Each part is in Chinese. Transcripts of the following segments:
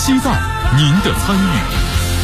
期待您的参与。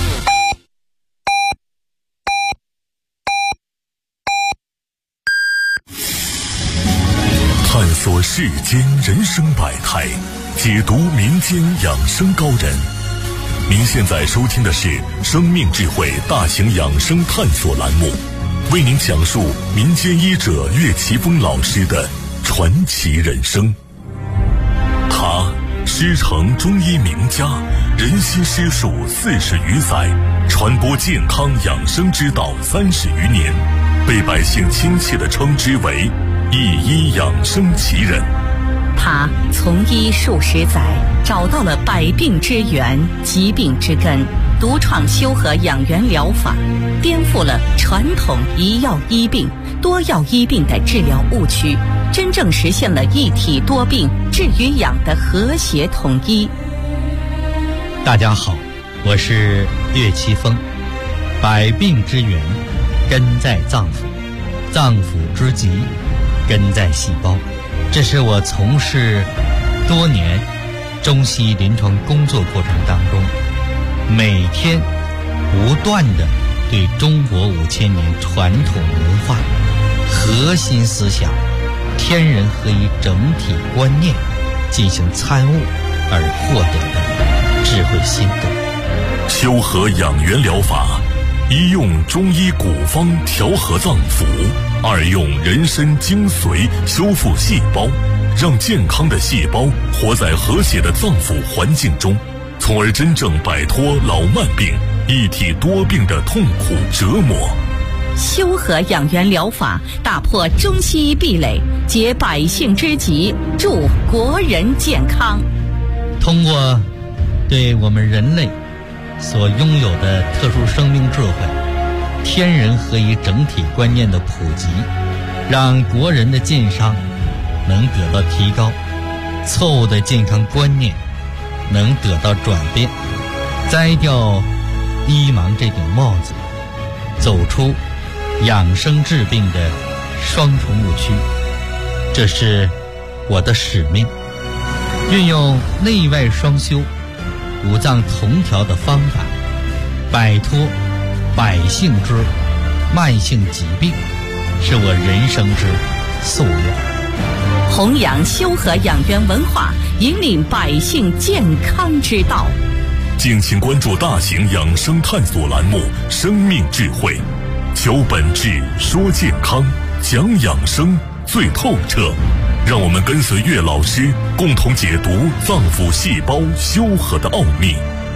探索世间人生百态，解读民间养生高人。您现在收听的是生命智慧大型养生探索栏目，为您讲述民间医者岳奇峰老师的传奇人生。他师承中医名家，人心师术40余载，传播健康养生之道30余年，被百姓亲切地称之为一医养生奇人。 他从医数十载，找到了百病之源、疾病之根，独创修和养元疗法，颠覆了传统一药医病、多药医病的治疗误区，真正实现了一体多病、治与养的和谐统一。 大家好，我是岳奇峰。百病之源根在脏腑，脏腑之疾根在细胞。这是我从事多年中西医临床工作过程当中，每天不断地对中国5000年传统文化核心思想天人合一整体观念进行参悟而获得的智慧心得。 修和养元疗法，一用中医古方调和脏腑，二用人参精髓修复细胞，让健康的细胞活在和谐的脏腑环境中，从而真正摆脱老慢病、一体多病的痛苦折磨。 修和养元疗法打破中西医壁垒，解百姓之急，助国人健康。 通过对我们人类所拥有的特殊生命智慧、天人合一整体观念的普及，让国人的健康能得到提高，错误的健康观念能得到转变，摘掉医盲这顶帽子，走出养生治病的双重误区。这是我的使命，运用内外双修、五脏同调的方法，摆脱百姓之慢性疾病，是我人生之夙愿。 弘扬修和养元文化，引领百姓健康之道。 敬请关注大型养生探索栏目《生命智慧》，求本质，说健康，讲养生最透彻。让我们跟随岳老师，共同解读脏腑细胞修和的奥秘。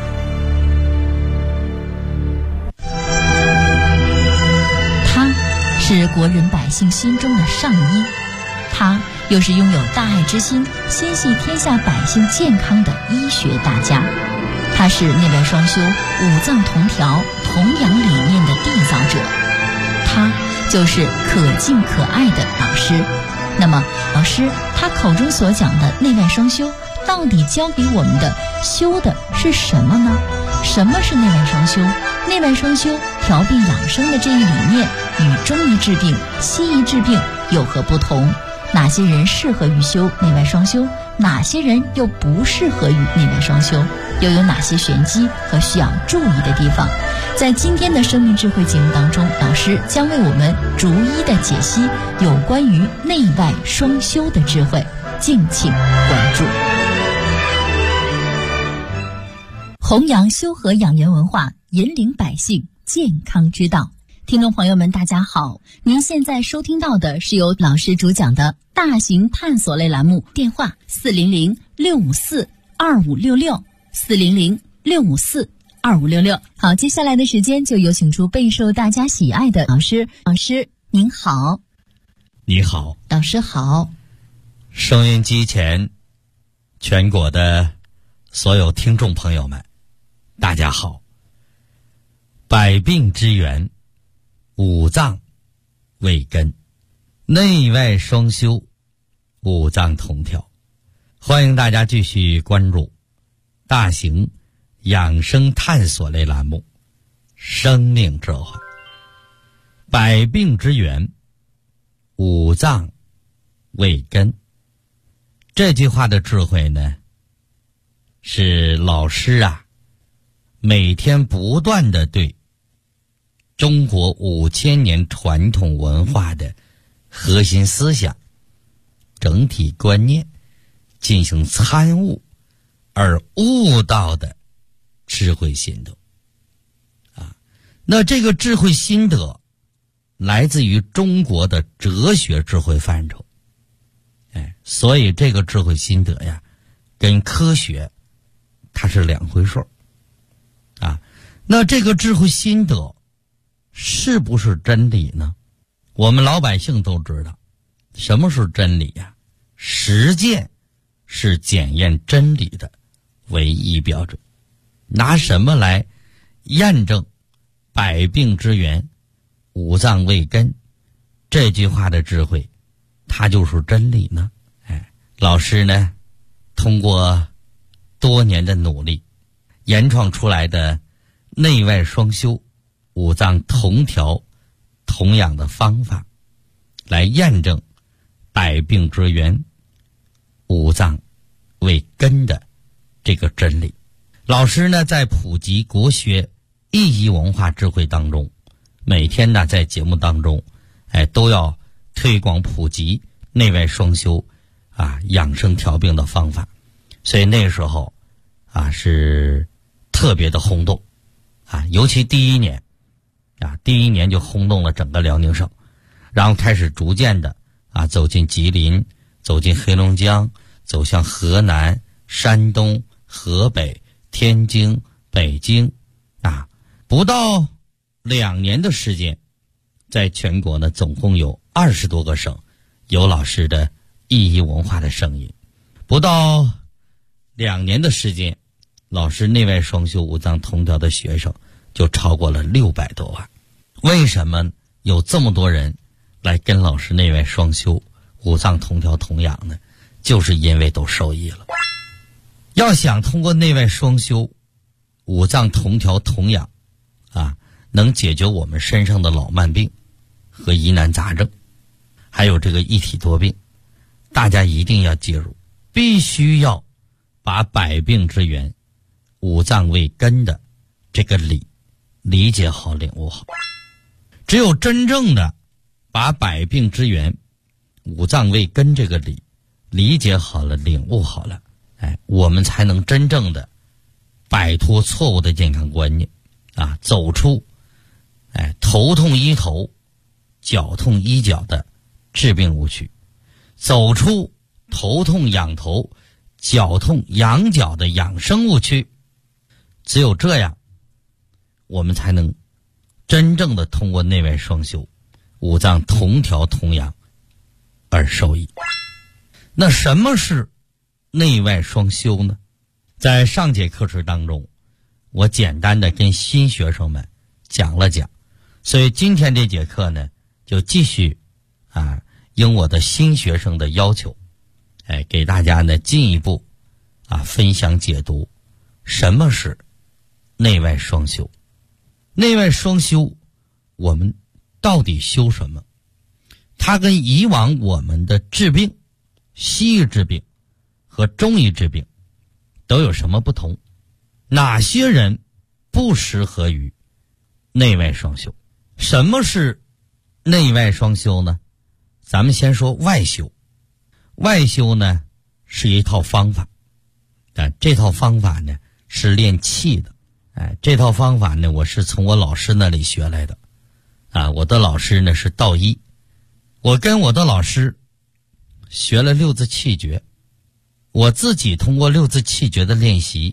他是国人百姓心中的上医，他又是拥有大爱之心、心系天下百姓健康的医学大家。他是内外双修、五脏同调、同养理念的缔造者。他就是可敬可爱的老师。那么，老师他口中所讲的内外双修，到底教给我们的修的是什么呢？什么是内外双修？内外双修调病养生的这一理念与中医治病、西医治病有何不同？哪些人适合于修内外双修？哪些人又不适合于内外双修？又有哪些玄机和需要注意的地方？在今天的生命智慧节目当中，老师将为我们逐一的解析有关于内外双修的智慧，敬请关注。弘扬修和养元文化，引领百姓健康之道。听众朋友们大家好，您现在收听到的是由老师主讲的大型探索类栏目，电话400-654-2566 400-654-2566。好，接下来的时间就有请出备受大家喜爱的老师。老师您好。 你好。 老师好。 收音机前全国的所有听众朋友们大家好。百病之源，五脏为根，内外双修，五脏同调。欢迎大家继续关注大型养生探索类栏目《生命智慧》。百病之源，五脏为根。这句话的智慧呢， 是老师啊每天不断的对中国5000年传统文化的核心思想、整体观念进行参悟而悟到的智慧心得啊。那这个智慧心得来自于中国的哲学智慧范畴，所以这个智慧心得呀跟科学它是两回事啊。那这个智慧心得是不是真理呢？我们老百姓都知道什么是真理呀？实践是检验真理的唯一标准。拿什么来验证百病之源五脏为根这句话的智慧它就是真理呢？老师呢通过多年的努力研创出来的内外双修五脏同调同养的方法，来验证百病之源五脏为根的这个真理。老师呢在普及国学意义文化智慧当中，每天呢在节目当中都要推广普及内外双修养生调病的方法。所以那时候是特别的轰动尤其第一年就轰动了整个辽宁省，然后开始逐渐的走进吉林，走进黑龙江，走向河南、山东、河北、天津、北京不到2年的时间，在全国呢总共有20多个省有老师的意义文化的声音。不到2年的时间，老师内外双修五脏同调的学生就超过了600多万。为什么有这么多人来跟老师内外双修五脏同调同养呢？就是因为都受益了。要想通过内外双修五脏同调同养能解决我们身上的老慢病和疑难杂症，还有这个一体多病，大家一定要记住，必须要把百病之源五脏为根的这个理解好领悟好。只有真正的把百病之源五脏为根这个理解好了领悟好了，我们才能真正的摆脱错误的健康观念走出头痛医头脚痛医脚的治病误区，走出头痛养头脚痛养脚的养生误区。只有这样我们才能真正的通过内外双修五脏同调同养而受益。那什么是内外双修呢？在上节课程当中我简单的跟新学生们讲了讲，所以今天这节课呢就继续应我的新学生的要求给大家呢进一步分享解读什么是内外双修。内外双修我们到底修什么？它跟以往我们的治病，西医治病和中医治病都有什么不同？哪些人不适合于内外双修？什么是内外双修呢？咱们先说外修。外修呢是一套方法，这套方法呢是练气的。这套方法呢我是从我老师那里学来的我的老师呢是道医，我跟我的老师学了6字气诀，我自己通过6字气诀的练习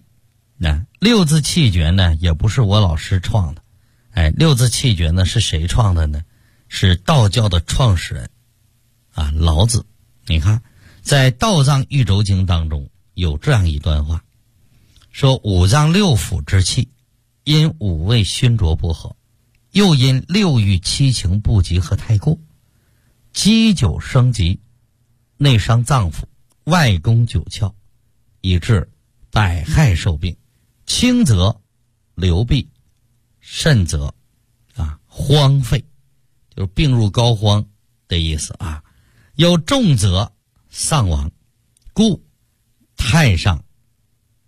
6字气诀呢也不是我老师创的6字气诀呢是谁创的呢？是道教的创始人老子。你看在道藏玉轴经当中有这样一段话，说五脏六腑之气因五味熏浊不和，又因六欲七情不及和太过，积久生疾，内伤脏腑，外攻九窍，以致百害受病。轻则流弊，甚则荒废，就是病入膏肓的意思又重则丧亡，故太上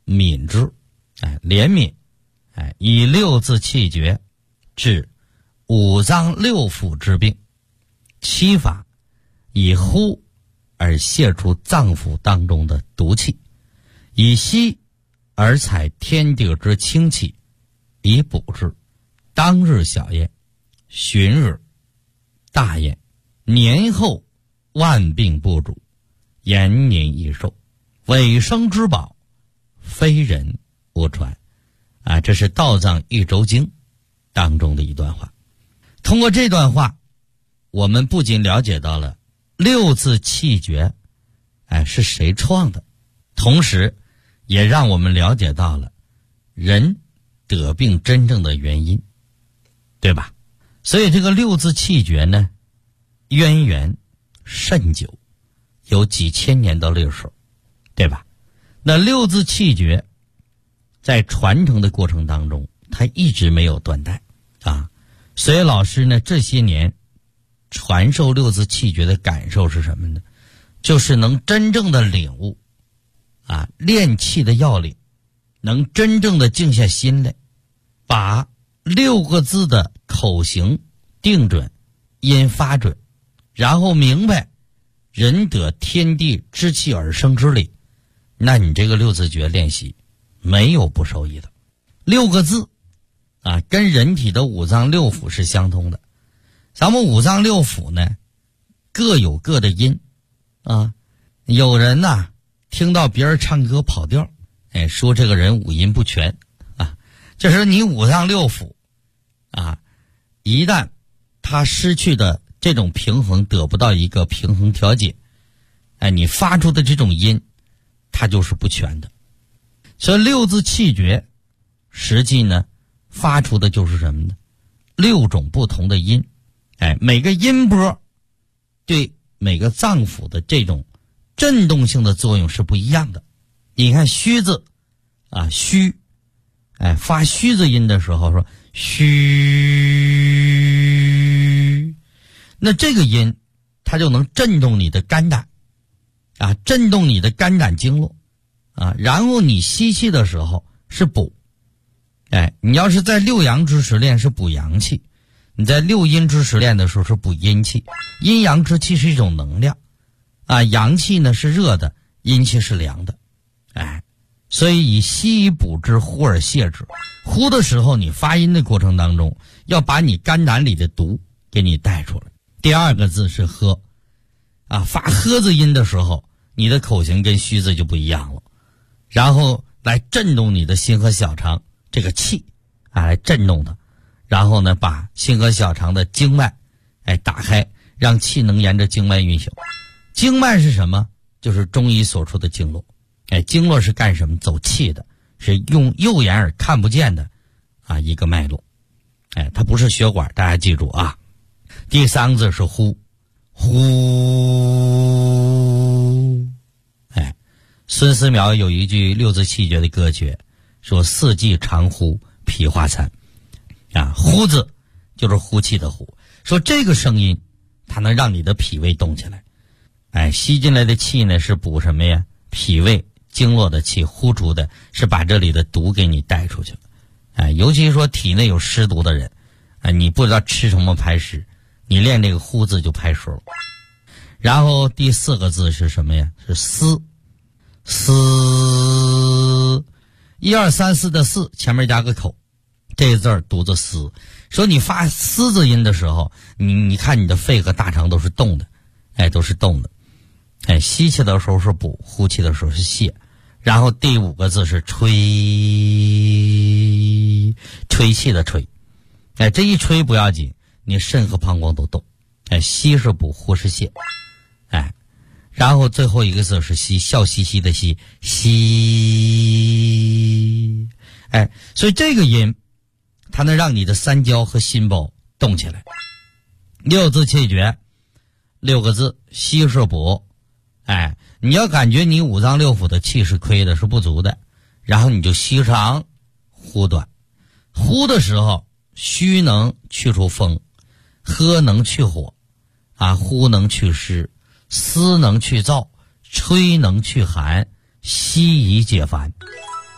悯之，怜悯，以六字气绝治五脏六腑之病。七法以呼而泄出脏腑当中的毒气，以吸而采天地之清气，以补之。当日小焉，旬日大焉，年后万病不主，延年益寿，尾生之宝，非人勿传。这是道藏一周经当中的一段话。通过这段话，我们不仅了解到了六字气诀是谁创的，同时也让我们了解到了人得病真正的原因，对吧？所以这个六字气诀呢，渊源甚久，有几千年的历史，对吧？那六字气诀在传承的过程当中，它一直没有断代所以老师呢，这些年传授六字气诀的感受是什么呢？就是能真正的领悟练气的要领，能真正的静下心来，把六个字的口型定准，音发准，然后明白人得天地之气而生之理，那你这个六字诀练习没有不受益的。六个字跟人体的五脏六腑是相通的。咱们五脏六腑呢，各有各的音有人听到别人唱歌跑调，说这个人五音不全就是你五脏六腑一旦他失去的这种平衡，得不到一个平衡调节，你发出的这种音它就是不全的。所以六字气诀实际呢发出的就是什么呢？六种不同的音，每个音波对每个脏腑的这种震动性的作用是不一样的。你看虚字虚，发虚字音的时候说虚，那这个音它就能震动你的肝胆震动你的肝胆经络然后你吸气的时候是补，你要是在六阳之时练是补阳气，你在六阴之时练的时候是补阴气。阴阳之气是一种能量阳气呢是热的，阴气是凉的所以以吸以补之，呼而泄之。呼的时候你发音的过程当中要把你肝胆里的毒给你带出来。第二个字是喝发喝字音的时候，你的口型跟虚字就不一样了，然后来震动你的心和小肠这个气来震动它，然后呢把心和小肠的经脉打开，让气能沿着经脉运行。经脉是什么？就是中医所说的经络。经络是干什么？走气的，是用右眼耳看不见的一个脉络。它不是血管，大家记住第三个字是呼，呼。孙思邈有一句六字气诀的歌诀，说四季常呼，脾化餐。呼字就是呼气的呼，说这个声音它能让你的脾胃动起来。吸进来的气呢是补什么呀？脾胃经络的气，呼出的是把这里的毒给你带出去了。尤其说体内有湿毒的人你不知道吃什么排湿，你练这个呼字就排湿了。然后第四个字是什么呀？是思。思，1、2、3、4的4前面加个口，这个字儿读作思。说你发思字音的时候，你看你的肺和大肠都是动的，都是动的。吸气的时候是补，呼气的时候是泄。然后第5个字是吹，吹气的吹。这一吹不要紧，你肾和膀胱都动。吸是补，呼是泄。然后最后一个字是吸，笑嘻嘻的吸，吸。所以这个音它能让你的三焦和心包动起来。六字气诀6个字，吸是补。你要感觉你五脏六腑的气是亏的，是不足的，然后你就吸长呼短。呼的时候虚能去除风，喝能去火呼能去湿，思能去燥，吹能去寒，吸以解烦。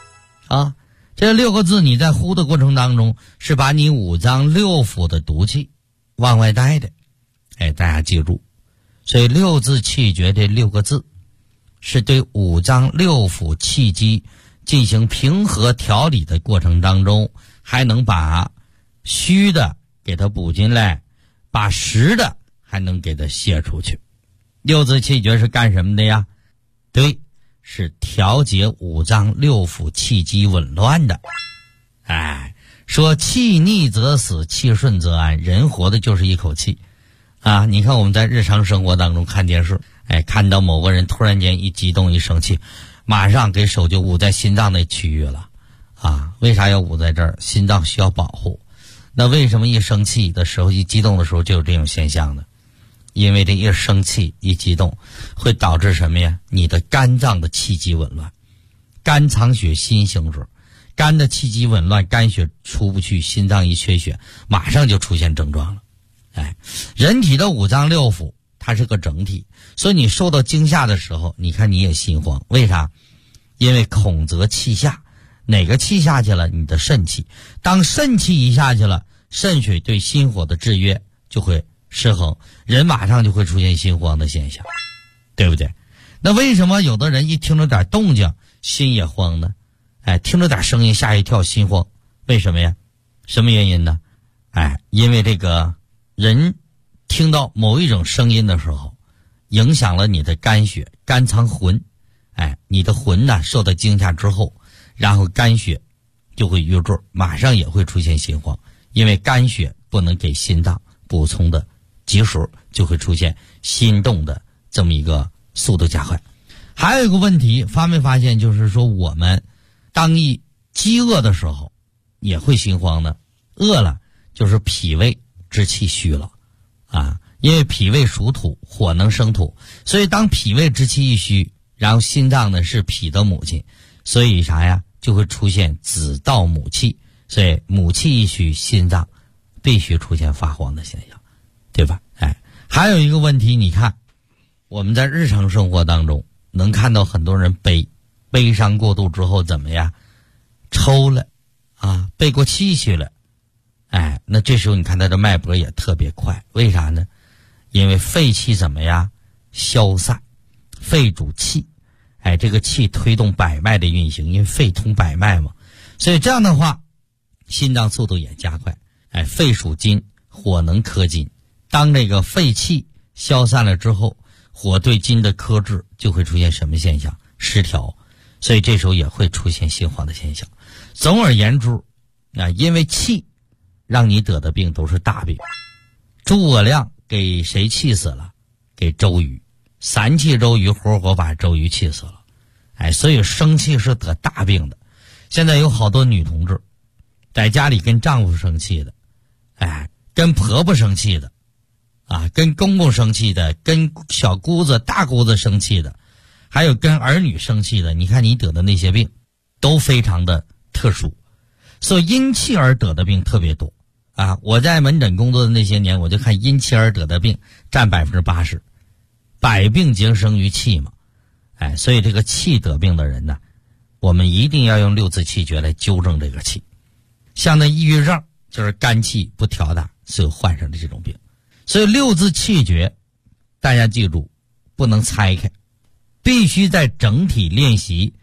啊。这6个字你在呼的过程当中，是把你五脏六腑的毒气往外带的。大家记住，所以六字气诀这6个字是对五脏六腑气机进行平和调理的过程当中，还能把虚的给它补进来，把实的还能给它泄出去。六字气诀是干什么的呀？对，是调节五脏六腑气机紊乱的。说气逆则死，气顺则安，人活的就是一口气啊！你看我们在日常生活当中看电视，看到某个人突然间一激动一生气，马上给手就捂在心脏那区域了啊！为啥要捂在这儿？心脏需要保护。那为什么一生气的时候，一激动的时候就有这种现象呢？因为这一生气一激动会导致什么呀？你的肝脏的气机紊乱，肝藏血，心行止，肝的气机紊乱，肝血出不去，心脏一缺血，马上就出现症状了。人体的五脏六腑它是个整体，所以你受到惊吓的时候，你看你也心慌，为啥？因为恐则气下，哪个气下去了？你的肾气。当肾气一下去了，肾水对心火的制约就会失衡，人马上就会出现心慌的现象，对不对？那为什么有的人一听着点动静心也慌呢？听着点声音吓一跳心慌，为什么呀？什么原因呢？因为这个人听到某一种声音的时候，影响了你的肝血，肝藏魂，你的魂呢受到惊吓之后，然后肝血就会淤滞，马上也会出现心慌，因为肝血不能给心脏补充的及时，就会出现心动的这么一个速度加快。还有一个问题，发没发现，就是说我们当一饥饿的时候也会心慌的，饿了就是脾胃之气虚了啊，因为脾胃属土，火能生土，所以当脾胃之气一虚，然后心脏呢是脾的母亲，所以啥呀，就会出现子盗母气，所以母气一虚，心脏必须出现发慌的现象，对吧？还有一个问题，你看我们在日常生活当中能看到很多人悲伤过度之后怎么样？抽了啊，背过气去了。那这时候你看他的脉搏也特别快，为啥呢？因为肺气怎么样？消散，肺主气，这个气推动百脉的运行，因为肺通百脉嘛，所以这样的话心脏速度也加快。肺属金，火能克金，当这个肺气消散了之后，火对金的克制就会出现什么现象？失调，所以这时候也会出现心慌的现象。总而言之因为气让你得的病都是大病。诸葛亮给谁气死了？给周瑜，三气周瑜，活活把周瑜气死了。所以生气是得大病的。现在有好多女同志在家里跟丈夫生气的，跟婆婆生气的跟公公生气的，跟小姑子大姑子生气的，还有跟儿女生气的，你看你得的那些病都非常的特殊，所以因气而得的病特别多我在门诊工作的那些年，我就看因气而得的病占80%，百病皆生于气嘛。所以这个气得病的人呢，我们一定要用六字气诀来纠正这个气。像那抑郁症就是肝气不调达，所以患上的这种病。所以六字气诀大家记住，不能拆开，必须在整体练习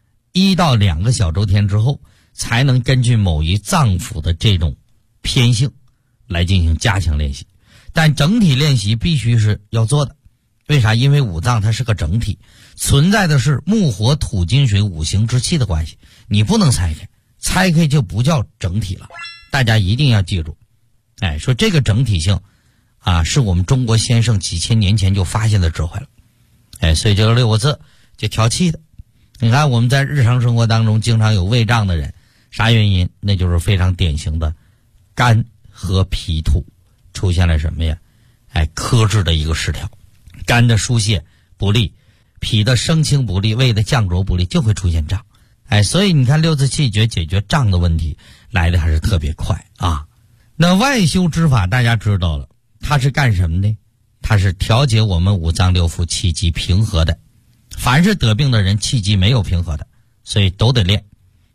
1到2个小周天之后，才能根据某一脏腑的这种偏性来进行加强练习。但整体练习必须是要做的，为啥？因为五脏它是个整体，存在的是木火土金水五行之气的关系，你不能拆开，拆开就不叫整体了。大家一定要记住，说这个整体性是我们中国先生几千年前就发现的智慧了。所以这个6个字就调气的。你看我们在日常生活当中经常有胃胀的人，啥原因？那就是非常典型的肝和脾土出现了什么呀？克制的一个失调，肝的疏泄不利，脾的升清不利，胃的降浊不利，就会出现胀。所以你看六字气诀解决胀的问题来的还是特别快那外修之法大家知道了，它是干什么的？它是调节我们五脏六腑气机平和的。凡是得病的人气机没有平和的，所以都得练，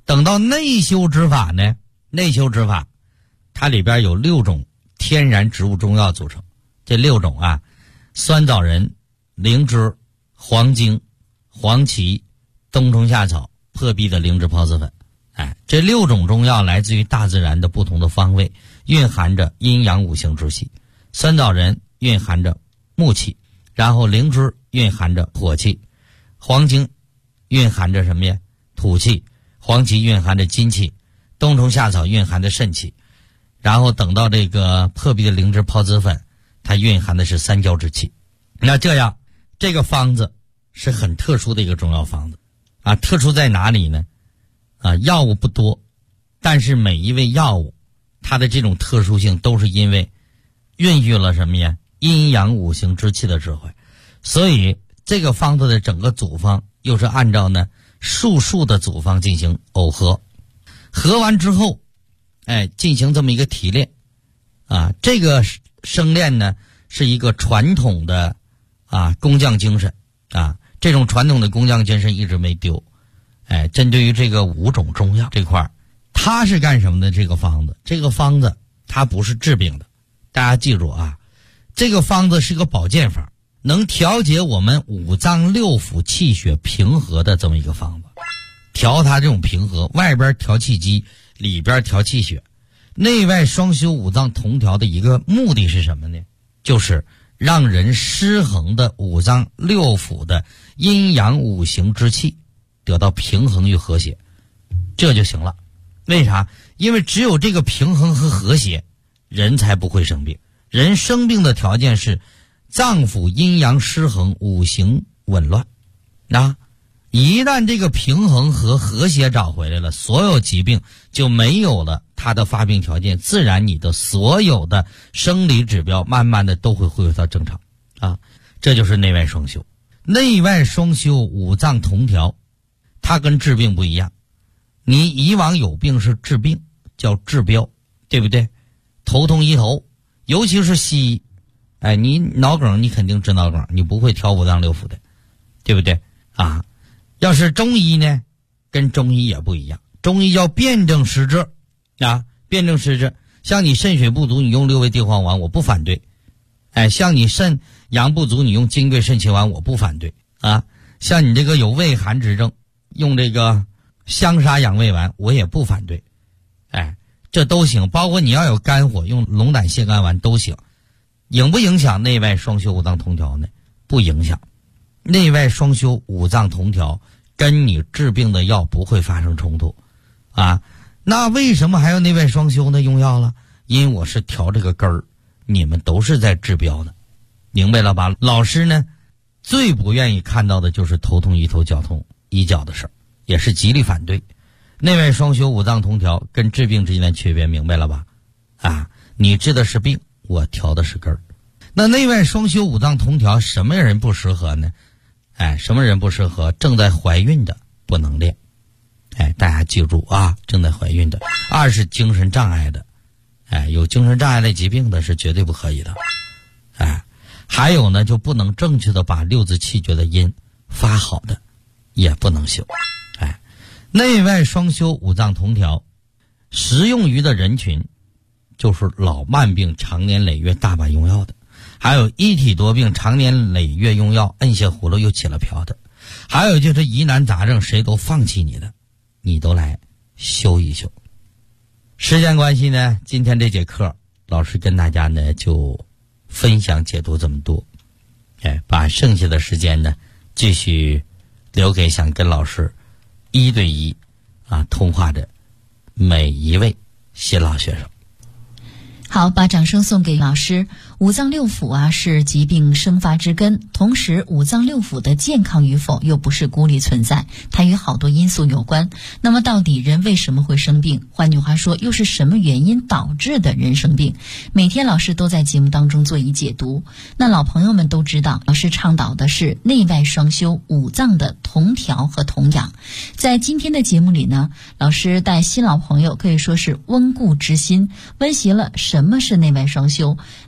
等到内修之法呢，内修之法它里边有6种天然植物中药组成，这6种啊，酸枣仁、灵芝、黄精、黄芪、冬虫夏草、破壁的灵芝孢子粉。这6种中药来自于大自然的不同的方位，蕴含着阴阳五行之气。酸枣仁蕴含着木气，然后灵芝蕴含着火气，黄精蕴含着什么呀？土气，黄芪蕴含着金气，冬虫夏草蕴含着肾气，然后等到这个破壁的灵芝孢子粉，它蕴含的是三焦之气。那这样这个方子是很特殊的一个中药方子啊，特殊在哪里呢？药物不多，但是每一味药物它的这种特殊性都是因为孕育了什么呀？阴阳五行之气的智慧。所以这个方子的整个组方又是按照呢数的组方进行耦合，合完之后进行这么一个提炼啊。这个生炼呢是一个传统的工匠精神啊，这种传统的工匠精神一直没丢。针对于这个5种中药这块，它是干什么的？这个方子它不是治病的，大家记住啊，这个方子是个保健法，能调节我们5脏6腑气血平和的这么一个方子，调它这种平和，外边调气机，里边调气血，内外双修5脏同调的一个目的是什么呢？就是让人失衡的5脏6腑的阴阳五行之气得到平衡与和谐，这就行了。为啥？因为只有这个平衡和和谐，人才不会生病。人生病的条件是脏腑阴阳失衡，五行紊乱。一旦这个平衡和和谐找回来了，所有疾病就没有了它的发病条件，自然你的所有的生理指标慢慢的都会恢复到正常啊。这就是内外双修。内外双修5脏同调，它跟治病不一样。你以往有病是治病，叫治标，对不对？头痛医头，尤其是西医，你脑梗你肯定治脑梗，你不会调5脏6腑的，对不对啊？要是中医呢，跟中医也不一样，中医叫辨证施治啊，辨证施治。像你肾水不足，你用6味地黄丸我不反对，像你肾阳不足，你用金匮肾气丸我不反对啊。像你这个有胃寒之症，用这个香砂养胃丸我也不反对，这都行。包括你要有肝火，用龙胆泻肝丸都行。影不影响内外双修5脏同调呢？不影响。内外双修5脏同调跟你治病的药不会发生冲突啊。那为什么还要内外双修呢？用药了，因为我是调这个根儿，你们都是在治标的，明白了吧？老师呢最不愿意看到的就是头痛医头，脚痛医脚的事儿，也是极力反对。内外双修5脏同调跟治病之间的区别明白了吧？你治的是病，我调的是根儿。那内外双修5脏同调，什么人不适合呢？什么人不适合？正在怀孕的不能练，大家记住啊，正在怀孕的。2是精神障碍的，有精神障碍类疾病的是绝对不可以的。还有呢，就不能正确的把6字气诀的音发好的也不能修。内外双修5脏同调适用于的人群就是老慢病常年累月大把用药的，还有一体多病常年累月用药摁下葫芦又起了瓢的，还有就是疑难杂症谁都放弃你的，你都来修一修。时间关系呢，今天这节课老师跟大家呢就分享解读这么多，把剩下的时间呢继续留给想跟老师1对1通话的每一位新老学生。 好，把掌声送给老师。5脏6腑是疾病生发之根，同时5脏6腑的健康与否又不是孤立存在，它与好多因素有关。那么到底人为什么会生病？换句话说，又是什么原因导致的人生病？每天老师都在节目当中做一解读。那老朋友们都知道，老师倡导的是内外双修5脏的同调和同养。在今天的节目里呢，老师带新老朋友可以说是温故知新，温习了什么是内外双修。内外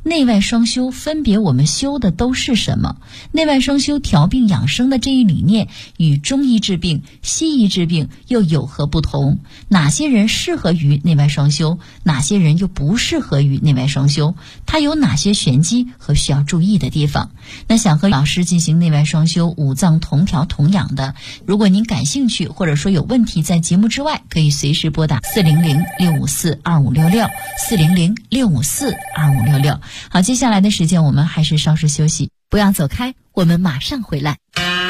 双修分别我们修的都是什么？内外双修调病养生的这一理念与中医治病、西医治病又有何不同？哪些人适合于内外双修，哪些人又不适合于内外双修？它有哪些玄机和需要注意的地方？那想和老师进行内外双修、五脏同调同养的，如果您感兴趣或者说有问题，在节目之外可以随时拨打400-654-2566 400-654-2566。好，接下来的时间我们还是稍事休息，不要走开，我们马上回来。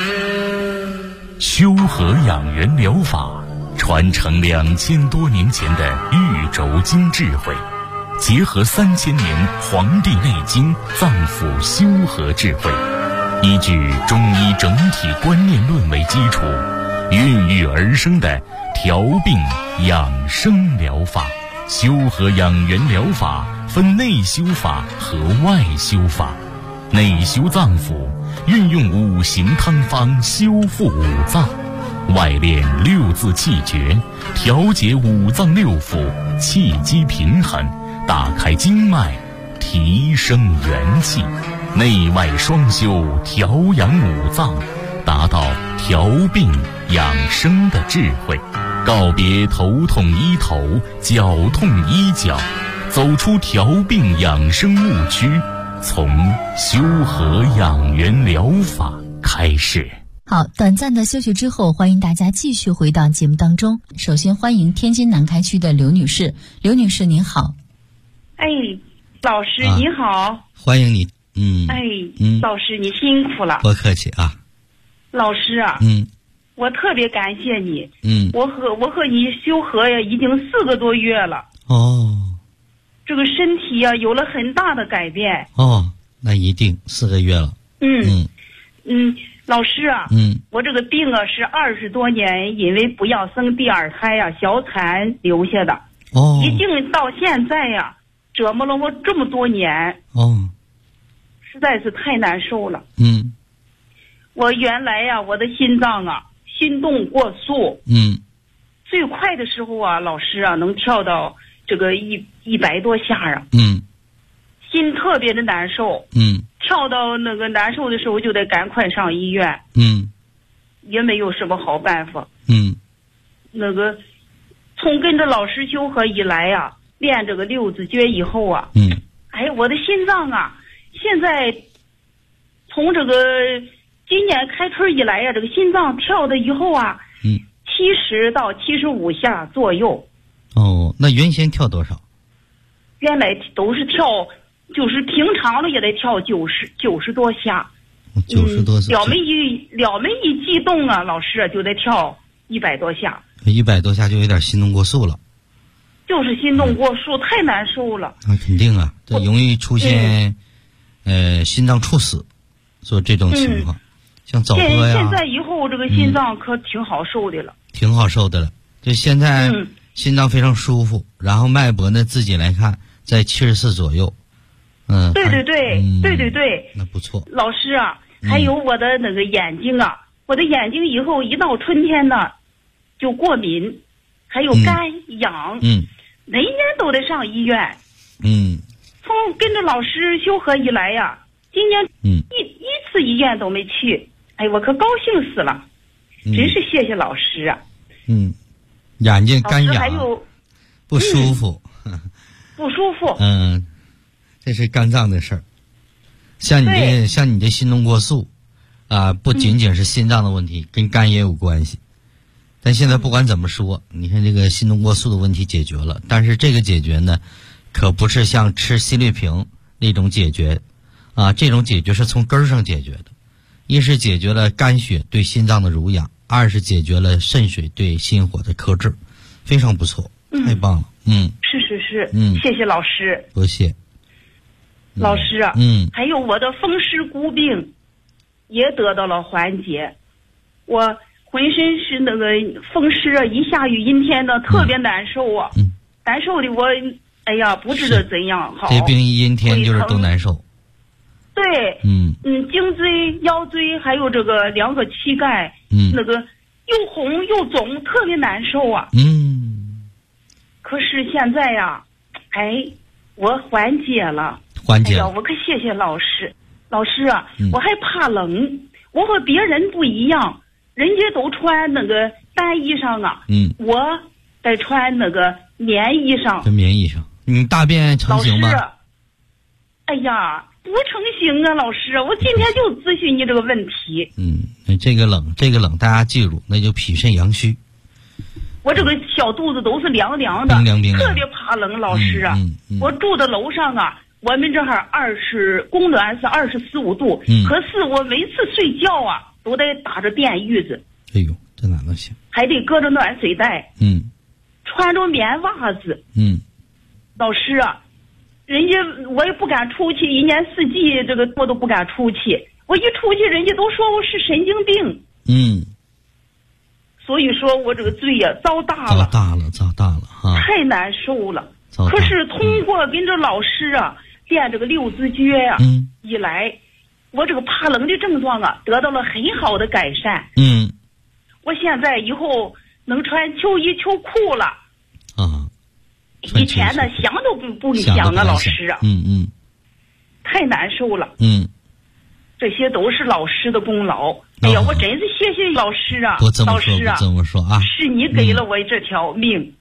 修和养元疗法传承2000多年前的玉轴经智慧，结合3000年《黄帝内经》脏腑修和智慧，依据中医整体观念论为基础，孕育而生的调病养生疗法。修和养元疗法分内修法和外修法。内修脏腑，运用五行汤方修复五脏；外练6字气诀，调节五脏六腑，气机平衡，打开经脉，提升元气。内外双修，调养五脏，达到调病养生的智慧。告别头痛医头，脚痛医脚，走出调病养生误区，从修和养元疗法开始。 好，短暂的休息之后，欢迎大家继续回到节目当中。首先欢迎天津南开区的刘女士。刘女士您好。 哎，老师你好。 欢迎你。 老师你辛苦了。 不客气啊。 老师啊，我特别感谢你。我和你修和呀，已经4个多月了。 哦。 这个身体呀，有了很大的改变。 哦，那一定4个月了。 老师啊，我这个病啊是20多年，因为不要生第二胎呀，小产留下的。 哦。 已经到现在呀，折磨了我这么多年。 哦。 实在是太难受了。我原来呀，我的心脏啊，心动过速。最快的时候啊，老师啊，能跳到这个100多下啊。心特别的难受。跳到那个难受的时候，就得赶快上医院。也没有什么好办法。那个从跟着老师修和以来呀，练这个6字诀以后啊，我的心脏啊，现在从这个今年开春以来呀，这个心脏跳的以后啊，70到75下左右。 哦，那原先跳多少？ 原来都是跳，就是平常的也得跳90多下。 90多下。 了门一激动啊，老师就得跳100多下。 100多下就有点心动过速了。 就是心动过速，太难受了。 肯定啊，这容易出现心脏猝死，做这种情况。像早播呀。 现在以后这个心脏可挺好受的了。 挺好受的了。就现在心脏非常舒服，然后脉搏呢自己来看在74左右。对。那不错。 老师啊，还有我的那个眼睛啊，我的眼睛以后一到春天呢就过敏，还有干痒。每年都得上医院。从跟着老师修和以来呀，今年一次医院都没去。我可高兴死了。真是谢谢老师啊。 眼睛干痒， 还有不舒服。 不舒服。 这是肝脏的事儿。像你这心动过速啊，不仅仅是心脏的问题，跟肝也有关系。但现在不管怎么说，你看这个心动过速的问题解决了，但是这个解决呢，可不是像吃心律平那种解决啊，这种解决是从根儿上解决的。一是解决了肝血对心脏的濡养，二是解决了肾水对心火的克制，非常不错。太棒了。 是。谢谢老师。 不谢。 老师啊，还有我的风湿骨病也得到了缓解。我浑身是那个风湿啊，一下雨阴天的特别难受啊。难受的我不知道怎样好。 这病一阴天就是都难受。 对。颈椎、腰椎还有这个2个膝盖，那个又红又肿，特别难受啊。可是现在呀，我缓解了。 缓解了。 哎呀，我可谢谢老师。老师啊，我还怕冷，我和别人不一样，人家都穿那个单衣裳啊，我得穿那个棉衣裳。 棉衣裳，你大便成型吗？ 老师，哎呀，不成型啊，老师，我今天就咨询你这个问题。 这个冷，大家记住，那就脾肾阳虚。 我这个小肚子都是凉凉的， 冰凉特别怕冷，老师啊。我住的楼上啊，我们这儿供暖是24、25度，可是我每次睡觉啊，都得打着电褥子。 哎呦，这哪能行？ 还得搁着暖水袋。穿着棉袜子。老师啊，人家我也不敢出去，一年四季这个我都不敢出去。我一出去，人家都说我是神经病。所以说我这个罪呀，遭大了啊！太难受了。可是通过跟着老师啊练这个六字诀呀，以来，我这个怕冷的症状啊得到了很好的改善。我现在以后能穿秋衣秋裤了。以前呢想都不想啊，老师啊。太难受了。这些都是老师的功劳。哎呀，我真是谢谢老师啊！老师啊， 不这么说啊， 是你给了我这条命。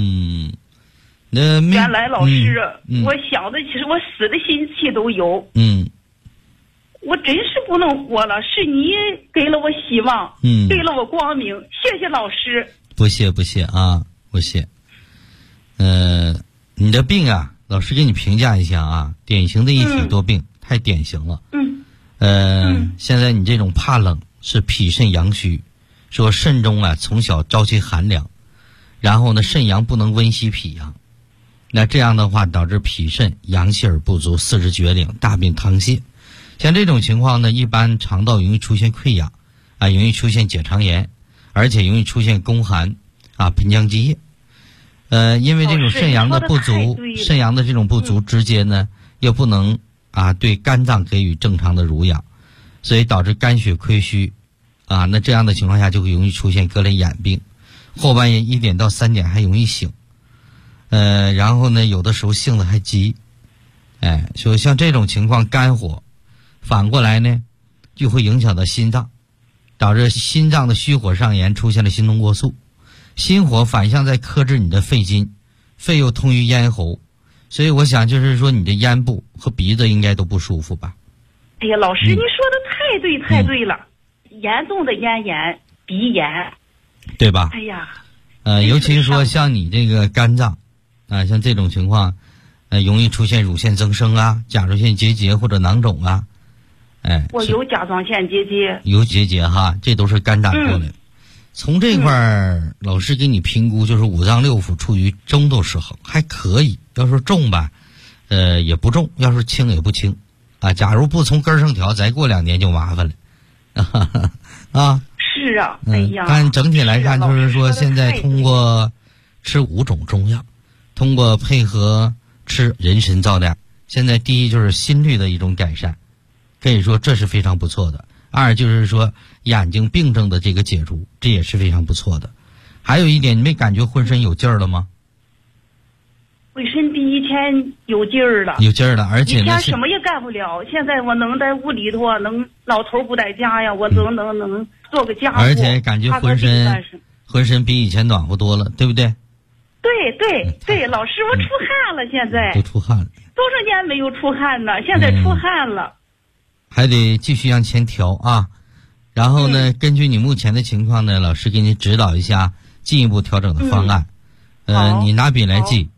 那原来老师，我想的其实我死的心气都有。我真是不能活了，是你给了我希望，给了我光明，谢谢老师。 不谢啊，不谢。你的病啊，老师给你评价一下啊，典型的一体多病，太典型了。现在你这种怕冷是脾肾阳虚，说肾中啊从小朝气寒凉，然后呢肾阳不能温习脾阳，那这样的话导致脾肾阳气而不足，四肢厥领，大便溏泻。像这种情况呢，一般肠道容易出现溃疡啊，容易出现结肠炎，而且容易出现宫寒啊、盆腔积液。因为这种肾阳的不足，肾阳的这种不足直接呢又不能啊对肝脏给予正常的濡养，所以导致肝血亏虚啊。那这样的情况下就会容易出现各类眼病，后半夜1点到3点还容易醒。然后呢有的时候性子还急。所以像这种情况，肝火反过来呢就会影响到心脏，导致心脏的虚火上炎，出现了心动过速。心火反向在克制你的肺经，肺又通于咽喉，所以我想就是说你的咽部和鼻子应该都不舒服吧。 哎呀，老师，你说的太对了，严重的咽炎、鼻炎， 对吧？ 哎呀， 尤其是说像你这个肝脏啊，像这种情况，容易出现乳腺增生啊、甲状腺结节或者囊肿啊。 我有甲状腺结节， 有结节哈，这都是肝胆过来的。从这块儿，老师给你评估就是五脏六腑处于中度失衡，还可以。要说重吧，也不重；要是轻也不轻，啊，假如不从根上调，再过2年就麻烦了，啊。 是啊，哎呀。 但整体来看，就是说现在通过吃5种中药，通过配合吃人参皂苷，现在第一就是心率的一种改善，可以说这是非常不错的。2就是说眼睛病症的这个解除，这也是非常不错的。还有一点，你没感觉浑身有劲儿了吗？ 浑身比以前有劲儿了， 有劲儿了，而且呢， 以前什么也干不了，现在我能在屋里头，能老头不在家呀，我能做个家务， 而且感觉浑身比以前暖和多了，对不对？ 对，老师，我出汗了，现在都出汗了， 多少年没有出汗了，现在出汗了。 还得继续向前调啊，然后呢，根据你目前的情况呢，老师给你指导一下进一步调整的方案。你拿笔来记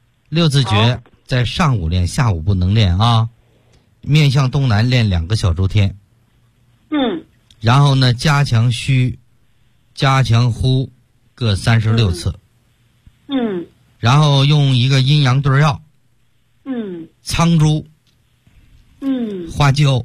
，6字诀在上午练，下午不能练啊。面向东南练2个小周天。然后呢，加强虚，加强呼，各36次。然后用一个阴阳对药。苍术。花椒。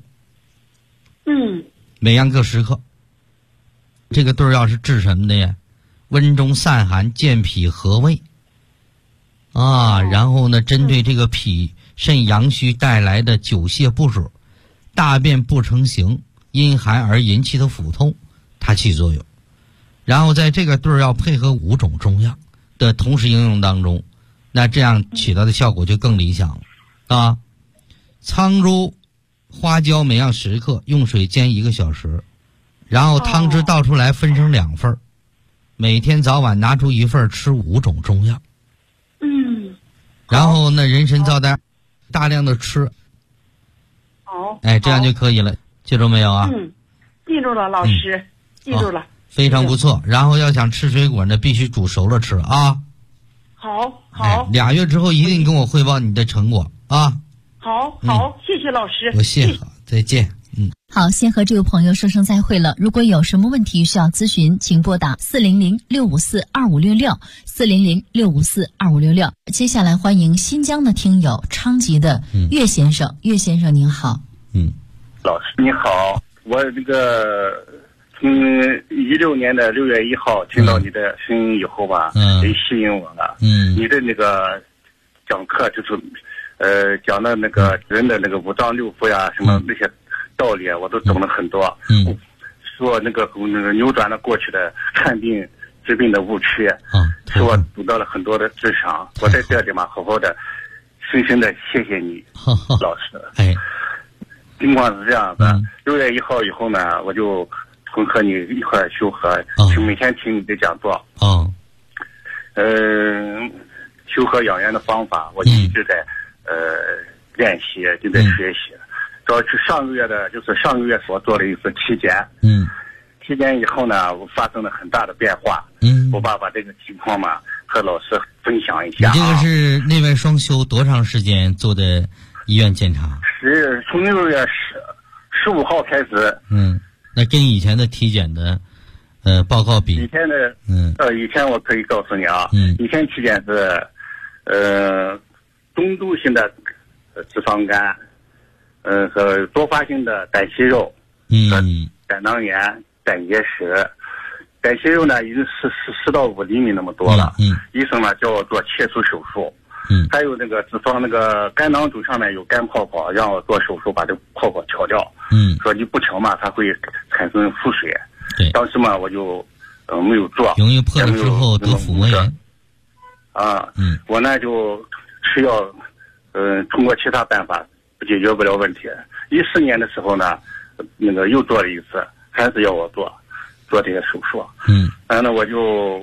每样各10克。这个对药是治什么的呀？温中散寒，健脾和胃啊。然后呢，针对这个脾肾阳虚带来的久泻不水、大便不成形、阴寒而引起的腹痛，它起作用。然后在这个对药配合5种中药的同时应用当中，那这样起到的效果就更理想了啊。 苍术、花椒每样10克，用水煎1个小时，然后汤汁倒出来分成2份，每天早晚拿出1份吃5种中药。然后呢，人参皂苷大量的吃。 好。 这样就可以了，记住没有啊？ 记住了，老师，记住了。 非常不错。然后要想吃水果呢，必须煮熟了吃啊。 好。 2月之后一定跟我汇报你的成果啊。 好，谢谢老师。 不谢，好，再见。 好，先和这位朋友说声再会了。如果有什么问题需要咨询，请拨打400-654-2566，400-654-2566。接下来欢迎新疆的听友昌吉的岳先生。岳先生您好。 老师你好，我这个从16年的6月1号听到你的声音以后吧，很吸引我了。你的那个讲课就是讲的那个人的那个5脏6腑呀，什么那些道理我都懂了很多。说那个扭转了过去的看病治病的误区，使我读到了很多的智商。我在这里嘛，好好的深深的谢谢你，老师。情况是这样的，6月1号以后呢，我就和你一块修和，每天听你的讲座。修和养元的方法，我一直在练习，就在学习。主要是上个月我做了一次体检。体检以后呢，我发生了很大的变化。我把这个情况嘛和老师分享一下。 你这个是内外双修多长时间做的医院检查？ 是从6月15号开始。 那跟以前的体检的报告比？ 以前的以前我可以告诉你啊，以前体检是中度性的脂肪肝，和多发性的胆息肉，和胆囊炎、胆结石。胆息肉呢已经是4到5厘米那么多了。医生呢叫我做切除手术。还有那个脂肪那个肝囊肿上面有肝泡泡，让我做手术把这泡泡调掉。说你不调嘛，它会产生腹水。当时嘛我就没有做。 容易破了之后得腹膜炎。 我呢就吃药，通过其他办法解决不了问题。14年的时候呢，那个又做了一次，还是要我做这个手术。然后呢我就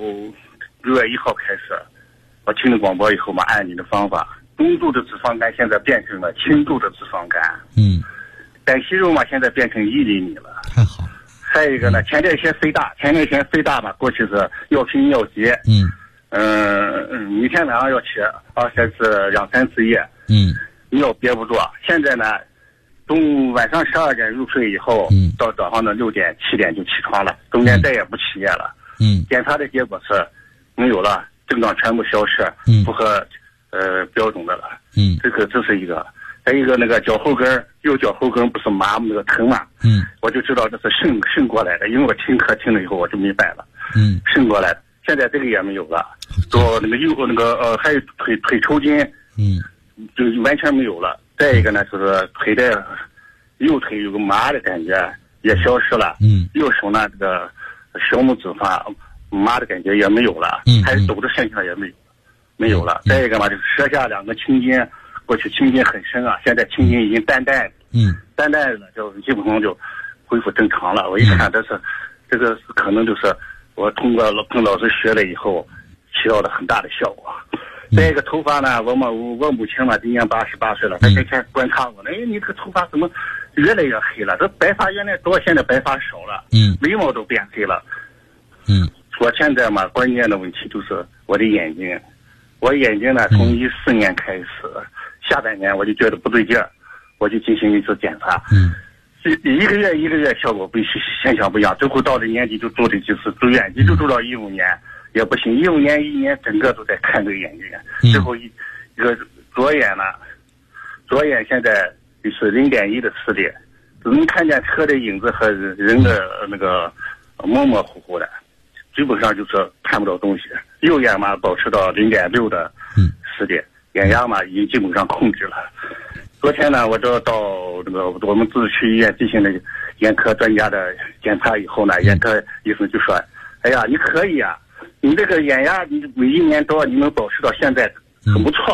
6月1号开始。我听了广播以后嘛，按你的方法，中度的脂肪肝现在变成了轻度的脂肪肝。胆息肉嘛，现在变成1厘米了。 太好。 还有一个呢，前列腺肥大嘛，过去是要拼要急。每天晚上要吃2-3次2-3次夜。尿憋不住。现在呢，晚上12点入睡以后，到早上的6点7点就起床了，中间再也不起夜了。检查的结果是没有了。症状全部消失，符合标准的了。这是一个。还有一个那个脚后跟，右脚后跟不是麻那个疼嘛？我就知道这是肾过来的，因为我听课听了以后我就明白了。肾过来的，现在这个也没有了。做那个还有腿抽筋，就完全没有了。再一个呢，就是腿的右腿有个麻的感觉也消失了。右手呢这个小拇指上麻的感觉也没有了，还有抖的现象也没有了。再一个嘛，就是舌下2个青筋，过去青筋很深啊，现在青筋已经淡淡了，就基本上就恢复正常了。我一看这个可能就是我通过跟老师学了以后起到了很大的效果。再一个头发呢，我母亲嘛今年88岁了，她天天观察我，你这个头发怎么越来越黑了？这白发原来多，现在白发少了，眉毛都变黑了。我现在嘛，关键的问题就是我的眼睛。我眼睛呢，从14年开始，下半年我就觉得不对劲儿，我就进行一次检查。一个月效果不现象不一样，最后到了年底就住了几次住院，一直住到15年也不行。15年1年整个都在看这个眼睛。最后一个左眼现在就是0.1的视力，只能看见车的影子和人的那个模模糊糊的。基本上就是看不到东西。右眼嘛保持到0.6的视力，眼压嘛已经基本上控制了。昨天呢，我到这个我们自治区医院进行了眼科专家的检查以后呢，眼科医生就说：“哎呀，你可以啊，你这个眼压你每1年多你能保持到现在很不错了。”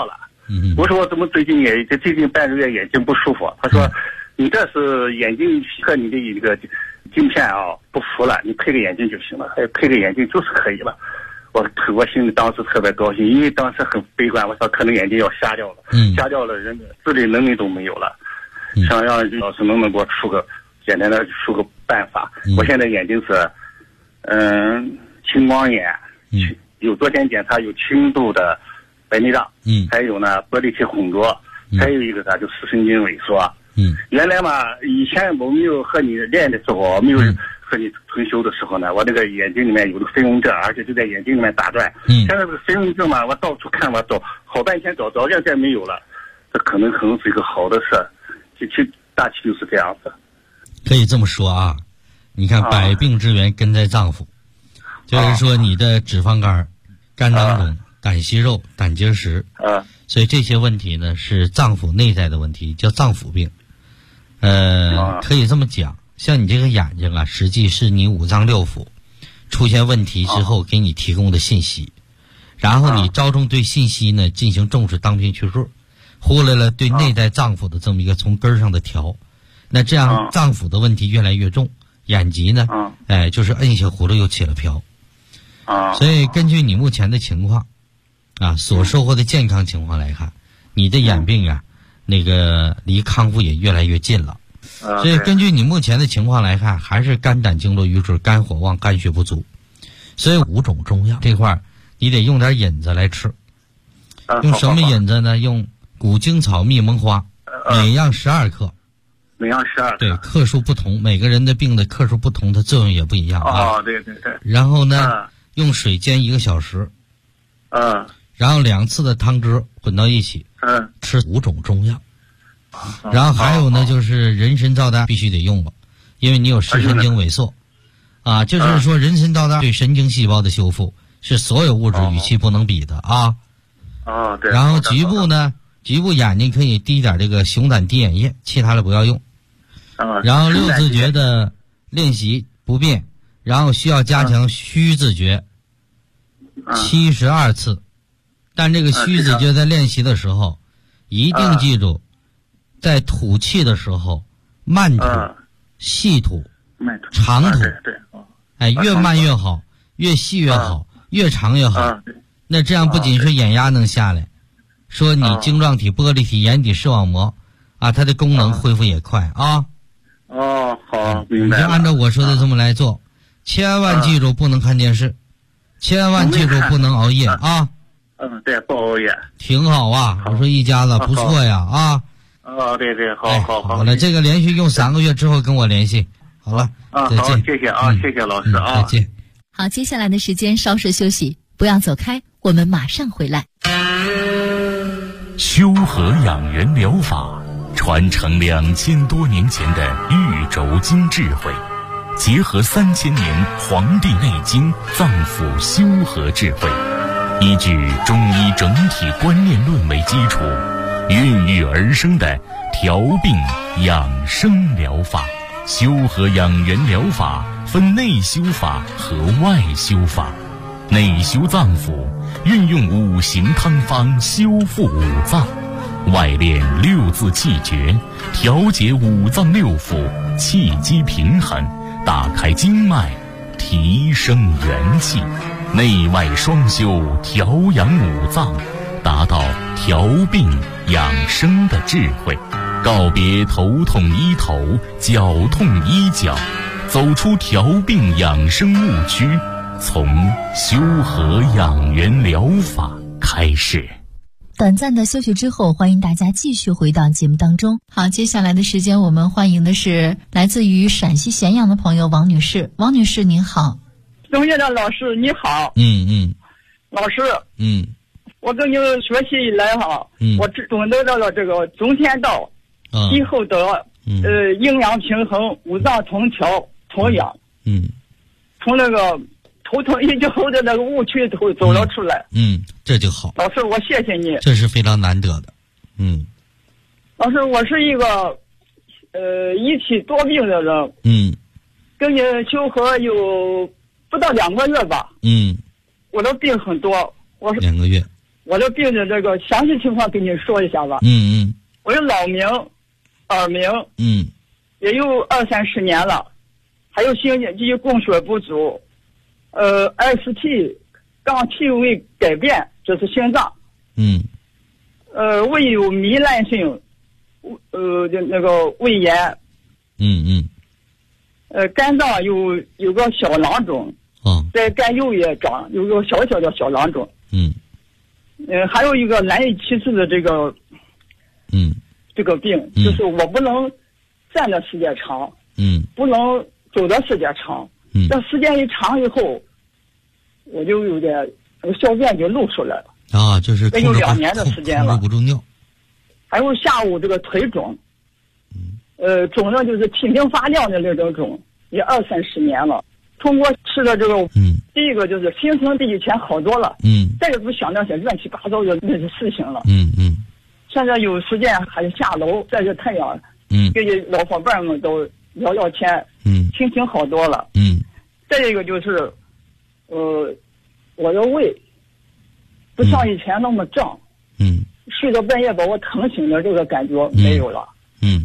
我说我怎么最近半个月眼睛不舒服？他说，你这是眼睛和你的一个镜片啊不符了，你配个眼镜就行了，配个眼镜就是可以了。我心里当时特别高兴，因为当时很悲观，我说可能眼睛要瞎掉了，瞎掉了，人的自理能力都没有了。想让老师能不能给我简单的出个办法？我现在眼睛是，青光眼，有昨天检查有轻度的白内障，还有呢玻璃体混浊，还有一个就视神经萎缩。原来嘛，以前我没有和你练的时候，没有和你退休的时候呢，我这个眼睛里面有个飞蚊症，而且就在眼睛里面打转。现在这个飞蚊症嘛，我到处看，我找好半天找半天没有了，这可能是一个好的事。大体就是这样子。 可以这么说啊，你看百病之源根在脏腑，就是说你的脂肪肝、肝囊肿、胆息肉、胆结石，所以这些问题呢是脏腑内在的问题，叫脏腑病。可以这么讲。像你这个眼睛啊，实际是你五脏六腑出现问题之后给你提供的信息，然后你着重对信息呢进行重视，当兵去做，忽略了对内在脏腑的这么一个从根上的调，那这样脏腑的问题越来越重，眼疾呢，就是摁下葫芦又起了瓢。所以根据你目前的情况啊，所收获的健康情况来看，你的眼病啊，那个离康复也越来越近了。所以根据你目前的情况来看，还是肝胆经络瘀滞、肝火旺、肝血不足。所以5种中药这块儿，你得用点引子来吃。用什么引子呢？用谷精草、蜜蒙花，每样12克。 每样12克。 对，克数不同，每个人的病的克数不同，它作用也不一样啊。 对。 然后呢，用水煎1个小时。然后2次的汤汁混到一起。吃5种中药。然后还有呢，就是人参皂苷必须得用了，因为你有视神经萎缩，就是说人参皂苷对神经细胞的修复是所有物质与其不能比的啊。 对。 然后局部呢，局部眼睛可以滴点这个熊胆滴眼液，其他的不要用。然后6字诀的练习不变，然后需要加强虚字诀72次，但这个虚字诀在练习的时候一定记住。在吐气的时候，慢吐、细吐、长吐，越慢越好，越细越好，越长越好。那这样不仅是眼压能下来，说你晶状体、玻璃体、眼底视网膜它的功能恢复也快啊。 好，明白了。 你就按照我说的这么来做，千万记住不能看电视，千万记住不能熬夜啊。 对，不熬夜。 挺好啊，我说一家子不错呀啊。 对，好了，这个连续用3个月之后跟我联系，好了，再见。 好，谢谢啊，谢谢老师啊， 再见。 好，接下来的时间稍事休息，不要走开，我们马上回来。 修和养元疗法传承2000多年前的玉轴经智慧，结合3000年《黄帝内经》脏腑修和智慧，依据中医整体观念论为基础，孕育而生的调病养生疗法。修和养元疗法分内修法和外修法。内修脏腑，运用5行汤方修复五脏；外练6字气诀，调节五脏六腑，气机平衡，打开经脉，提升元气。内外双修，调养五脏，达到调病养生的智慧。告别头痛医头，脚痛医脚，走出调病养生误区，从修和养元疗法开始。 短暂的休息之后，欢迎大家继续回到节目当中。好，接下来的时间我们欢迎的是来自于陕西咸阳的朋友王女士。王女士您好。 钟院长老师你好。老师，我跟你学习以来我只懂得到了这个中天道，以后的营养平衡、五脏通调、同养，从那个头疼医脚的那个误区头走了出来。 这就好。 老师，我谢谢你。 这是非常难得的。 老师，我是一个一体多病的人。跟你修和有不到2个月吧。我的病很多。我是2 个月。 我这病的这个详细情况给你说一下吧。我有脑鸣、耳鸣，也有20-30年了，还有心肌供血不足，ST 杠 T 位改变，这是心脏。胃有糜烂性，那个胃炎。肝脏有个小囊肿，在肝右也长有个小小的小囊肿。还有一个难以启齿的这个病，就是我不能站的时间长，不能走的时间长，这时间一长以后，我就有点小便就漏出来了。 就是也有2年的时间了， 控制不住尿。 还有下午这个腿肿，肿的就是频频发亮的那种肿，也20-30年了。通过吃的这个，第一个就是心情比以前好多了，再也不想那些乱七八糟的那些事情了，现在有时间还下楼晒晒太阳，跟老伙伴们都聊聊天，心情好多了，再一个就是，我的胃不像以前那么胀，睡到半夜把我疼醒的这个感觉没有了，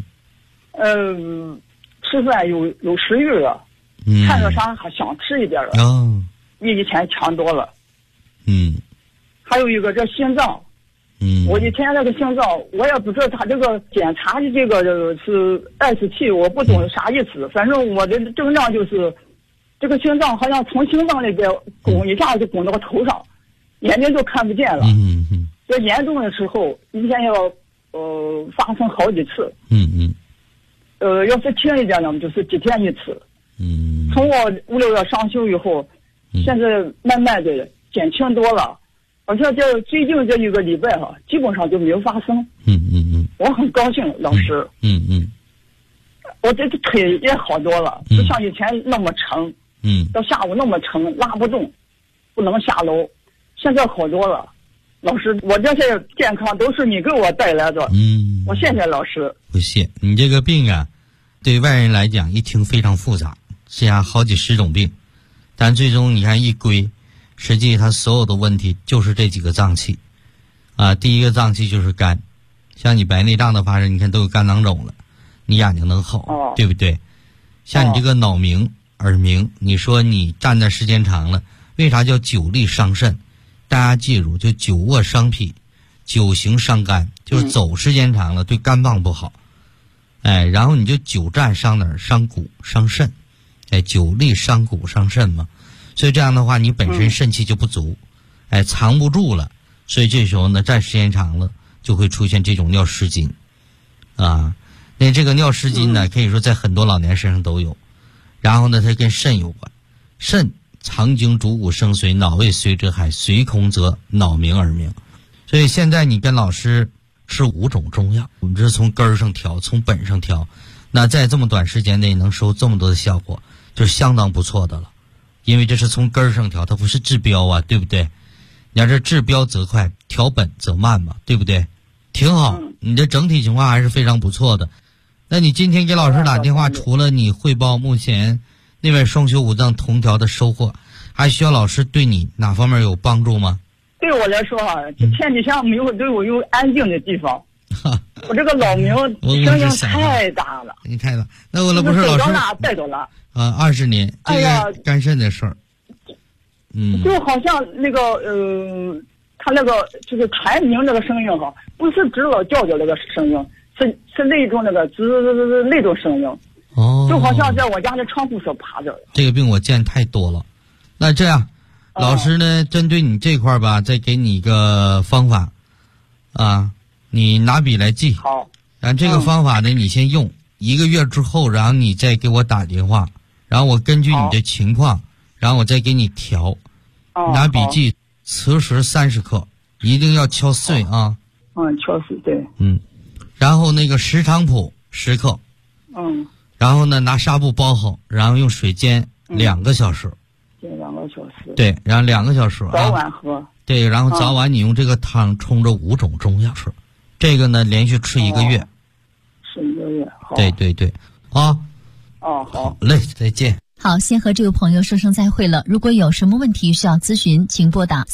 吃饭有食欲了。看着啥还想吃一点了，比以前强多了。还有一个这心脏，我以前那个心脏我也不知道他这个检查的这个是ST，我不懂啥意思。反正我的症状就是这个心脏好像从心脏那边拱一下就拱到头上，眼睛就看不见了。这严重的时候一天要发生好几次。要是轻一点呢，就是几天一次。从我5、6月上休以后，现在慢慢的减轻多了，而且这最近这1个礼拜基本上就没有发生。我很高兴，老师。我这个腿也好多了，不像以前那么沉，到下午那么沉，拉不动，不能下楼，现在好多了。老师，我这些健康都是你给我带来的。我谢谢老师。 不谢，你这个病啊，对外人来讲一听非常复杂。实际上好几10种病，但最终你看一归，实际它所有的问题就是这几个脏器第一个脏器就是肝，像你白内障的发生，你看都有肝囊肿了，你眼睛能好，对不对？像你这个脑鸣、耳鸣，你说你站的时间长了，为啥叫久立伤肾？大家记住，就久卧伤脾，久行伤肝，就是走时间长了对肝脏不好。然后你就久站伤哪儿？伤骨伤肾。久立伤骨伤肾嘛，所以这样的话你本身肾气就不足，藏不住了，所以这时候呢站时间长了就会出现这种尿失禁那这个尿失禁呢可以说在很多老年身上都有，然后呢它跟肾有关，肾藏精主骨生髓，脑胃随之海，髓空则脑鸣耳鸣。所以现在你跟老师是5种中药，我们这是从根儿上调，从本上调，那在这么短时间内能收这么多的效果，就是相当不错的了。因为这是从根儿上调，它不是治标对不对？你要是治标则快，调本则慢嘛，对不对？挺好，你的整体情况还是非常不错的。那你今天给老师打电话，除了你汇报目前那位双修5脏同调的收获，还需要老师对你哪方面有帮助吗？ 对我来说这天底下没有对我有安静的地我这个老鸣声音太大了， 你太大，那我不是老师带走了 20年，这个肝肾的事儿， 就好像那个他那个就是蝉鸣这个声音不是知道叫那个声音，是那种那个那种声音，就好像在我家的窗户上爬着。 这个病我见太多了，那这样，老师呢针对你这块吧，再给你一个方法你拿笔来记。 好。 然后这个方法呢，你先用1个月之后，然后你再给我打电话，然后我根据你的情况，然后我再给你调。拿笔记，磁石30克，一定要敲碎敲碎，对。 然后那个石菖蒲10克。然后呢，拿纱布包好，然后用水煎2个小时。 煎2个小时。 对，然后2个小时早晚喝。 对，然后早晚你用这个汤冲着5种中药吃，这个呢连续吃1个月。 吃1个月，好。 对对对，好。 好。 好嘞，再见。 好，先和这位朋友说声再会了。如果有什么问题需要咨询，请拨打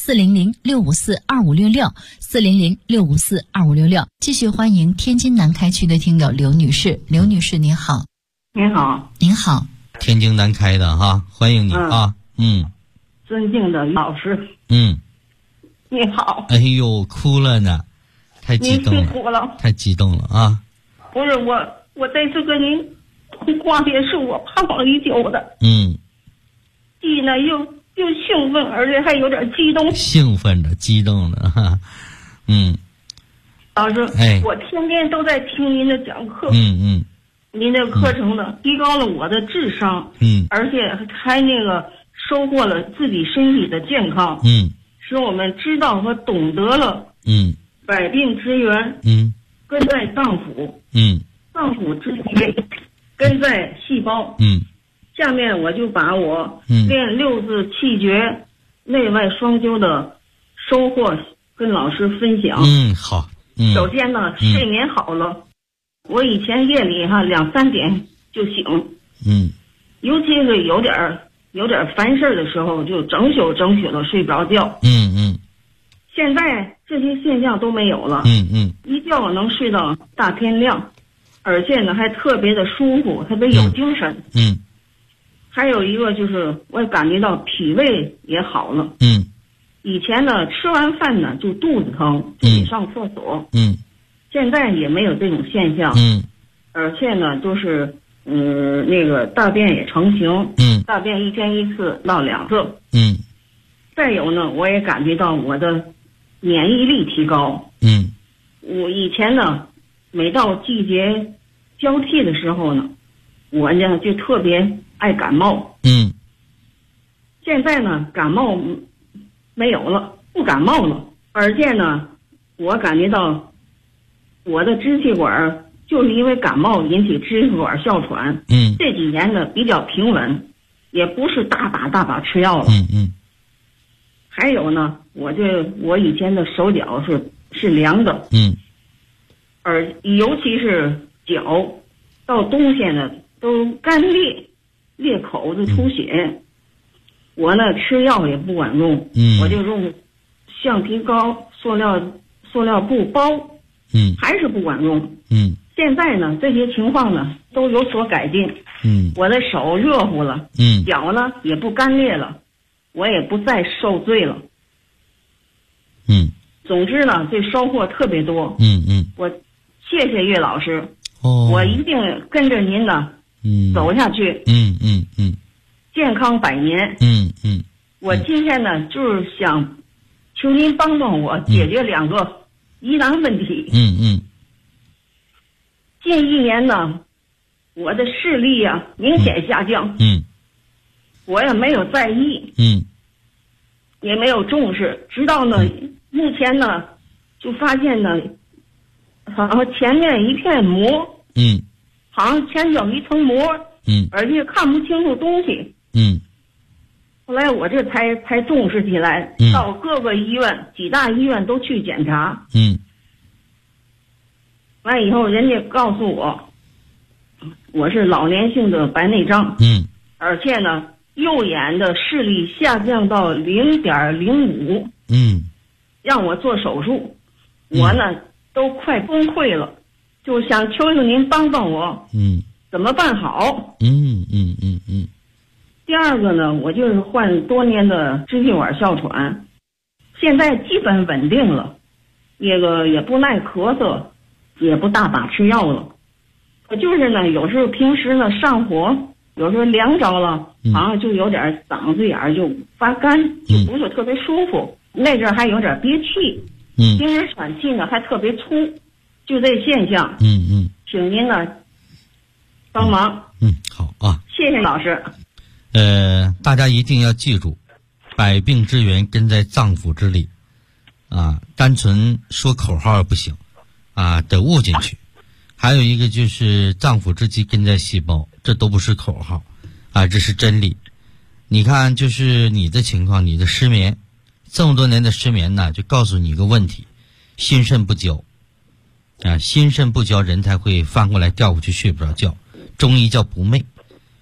400-654-2566，400-654-2566。继续欢迎天津南开区的听友刘女士。刘女士您好。 您好。 您好。 天津南开的哈，欢迎你啊。 尊敬的老师。你好。 哎呦，哭了呢，太激动了。 您辛苦了。 太激动了啊。 不是我这次跟您通话也是我盼望已久的。既呢又兴奋，而且还有点激动。 兴奋的，激动的哈。 老师，我天天都在听您的讲课。您的课程呢，提高了我的智商。而且还那个收获了自己身体的健康。使我们知道和懂得了。百病之源。根在脏腑。脏腑之节，根在细胞。下面我就把我练六字气诀内外双修的收获跟老师分享。 好。 首先呢，睡眠好了。我以前夜里2-3点就醒。尤其是有点烦事的时候，就整宿的睡不着觉。现在这些现象都没有了。一觉能睡到大天亮，而且呢还特别的舒服，特别有精神。还有一个就是我感觉到脾胃也好了。以前呢吃完饭呢就肚子疼，就得上厕所。现在也没有这种现象。而且呢就是那个大便也成型。大便1天1次到2次。再有呢，我也感觉到我的免疫力提高。我以前呢每到季节交替的时候呢，我呢就特别爱感冒。现在呢感冒没有了，不感冒了。而且呢我感觉到我的支气管就是因为感冒引起支气管哮喘。这几年呢比较平稳，也不是大把吃药了。还有呢，我以前的手脚是凉的。而尤其是脚到冬天呢都干裂口子出血。我呢吃药也不管用。我就用橡皮膏、塑料布包。还是不管用。现在呢这些情况呢都有所改进。我的手热乎了。脚呢也不干裂了，我也不再受罪了。总之呢这收获特别多。我谢谢岳老师。我一定跟着您呢走下去。健康100年。我今天呢就是想求您帮帮我解决2个疑难问题。近1年呢我的视力明显下降。我也没有在意。也没有重视，直到呢目前呢就发现呢好像前面一片膜。好像前脚一层膜。而且看不清楚东西。后来我这才重视起来。到各个医院几大医院都去检查。完以后人家告诉我是老年性的白内障。而且呢右眼的视力下降到0.05。让我做手术。我呢都快崩溃了，就想求求您帮帮我。怎么办好？第二个呢，我就是患多年的支气管哮喘，现在基本稳定了，那个也不耐咳嗽，也不大把吃药了。我就是呢有时候平时呢上火，有时候凉着了，好像就有点嗓子眼就发干，就不是特别舒服。那阵还有点憋气。平时喘气呢还特别粗，就这现象。请您呢帮忙。 好啊， 谢谢老师。 大家一定要记住，百病之源根在脏腑之里啊，单纯说口号不行啊，得悟进去。还有一个就是脏腑之基根在细胞，这都不是口号啊，这是真理。你看，就是你的情况，你的失眠，这么多年的失眠呢，就告诉你一个问题：心肾不交啊，心肾不交，人才会翻过来调过去睡不着觉。中医叫不寐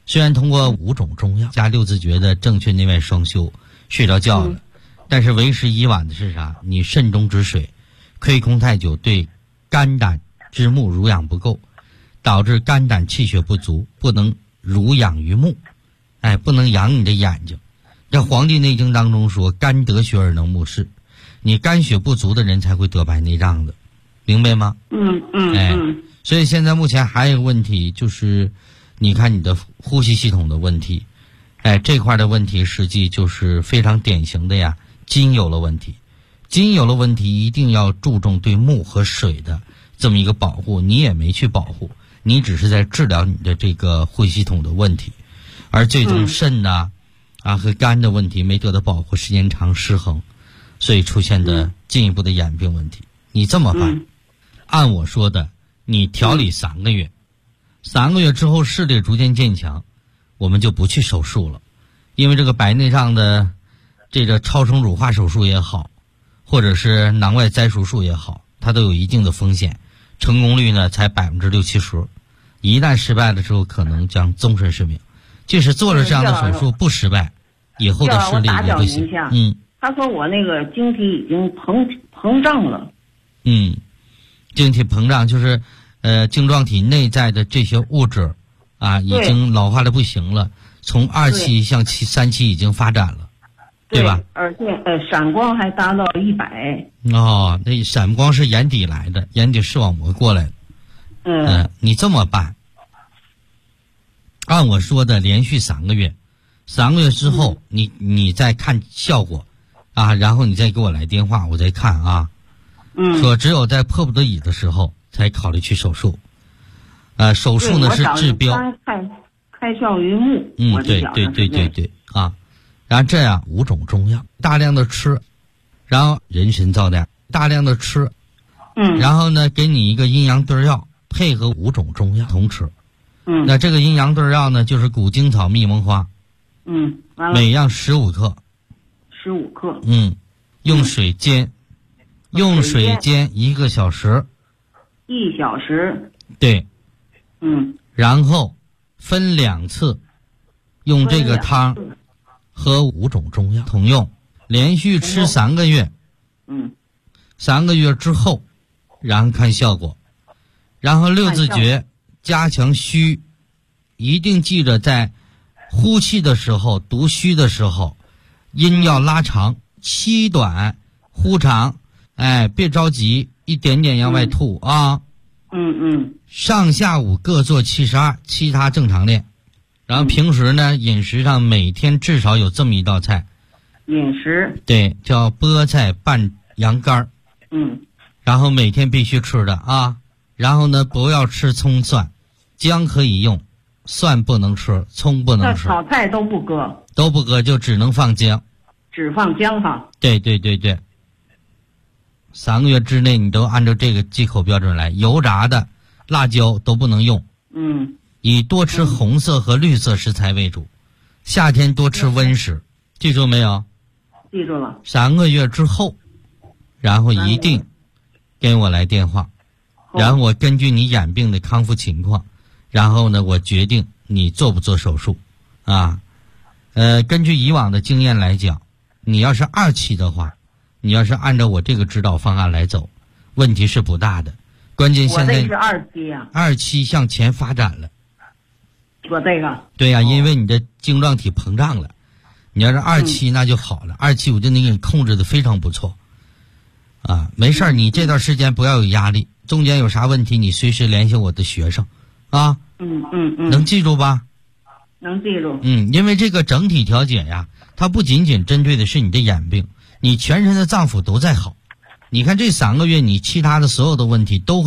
虽然通过5种中药加6字诀的正确内外双修睡着觉了，但是为时已晚的是啥？你肾中之水亏空太久，对肝胆之目濡养不够，导致肝胆气血不足，不能濡养于目，不能养你的眼睛。这《黄帝内经》当中说，肝得血而能目视，你肝血不足的人才会得白内障的，明白吗？所以现在目前还有一个问题，就是你看你的呼吸系统的问题，这块的问题实际就是非常典型的呀，筋有了问题。筋有了问题，一定要注重对木和水的这么一个保护，你也没去保护，你只是在治疗你的这个呼吸系统的问题，而最终肾和肝的问题没得到保护，时间长失衡，所以出现的进一步的眼病问题。你这么办，按我说的，你调理3个月，3个月之后视力逐渐渐强，我们就不去手术了，因为这个白内障的这个超声乳化手术也好，或者是囊外摘除术也好，它都有一定的风险，成功率呢才60-70%，一旦失败了之后，可能将终身失明。即使做了这样的手术不失败，以后的视力也不行。 他说我那个晶体已经膨胀了。 晶体膨胀就是晶状体内在的这些物质已经老化的不行了，从2期向3期已经发展了，对吧？ 而且闪光还达到100。 那闪光是眼底来的，眼底视网膜过来的。你这么办，按我说的连续3个月，3个月之后你再看效果然后你再给我来电话，我再看说只有在迫不得已的时候才考虑去手术。手术呢是治标， 开窍于目。 对然后这样5种中药大量的吃，然后人参皂苷大量的吃，然后呢给你一个阴阳对药，配合5种中药同吃。那这个阴阳对药呢就是谷精草蜜蒙花， 完了每样15克。 15克。 用水煎1个小时。 1小时。 对。然后分2次用这个汤和5种中药同用，连续吃3个月。3个月之后，然后看效果。然后6字诀加强虚，一定记着在呼气的时候、读虚的时候，音要拉长，吸短，呼长。别着急，一点点向外吐上下午各做72，其他正常练。然后平时呢，饮食上每天至少有这么一道菜。 饮食。 对，叫菠菜拌羊肝。然后每天必须吃的然后呢，不要吃葱蒜，姜可以用，蒜不能吃，葱不能吃。 炒菜都不搁。 都不搁，就只能放姜。 只放姜哈。 对。3个月之内你都按照这个忌口标准来，油炸的、辣椒都不能用。以多吃红色和绿色食材为主，夏天多吃温食，记住没有？ 记住了。 3个月之后，然后一定给我来电话，然后我根据你眼病的康复情况，然后呢，我决定你做不做手术根据以往的经验来讲，你要是2期的话，你要是按照我这个指导方案来走，问题是不大的。关键现在我这是2期呀 ，2期向前发展了。 我这个。 对呀，因为你的晶状体膨胀了。你要是2期那就好了，2期我就能给你控制的非常不错。没事儿，你这段时间不要有压力，中间有啥问题你随时联系我的学生能记住吧？ 能记住。 因为这个整体调节呀，它不仅仅针对的是你的眼病，你全身的脏腑都在好。你看这3个月，你其他的所有的问题都会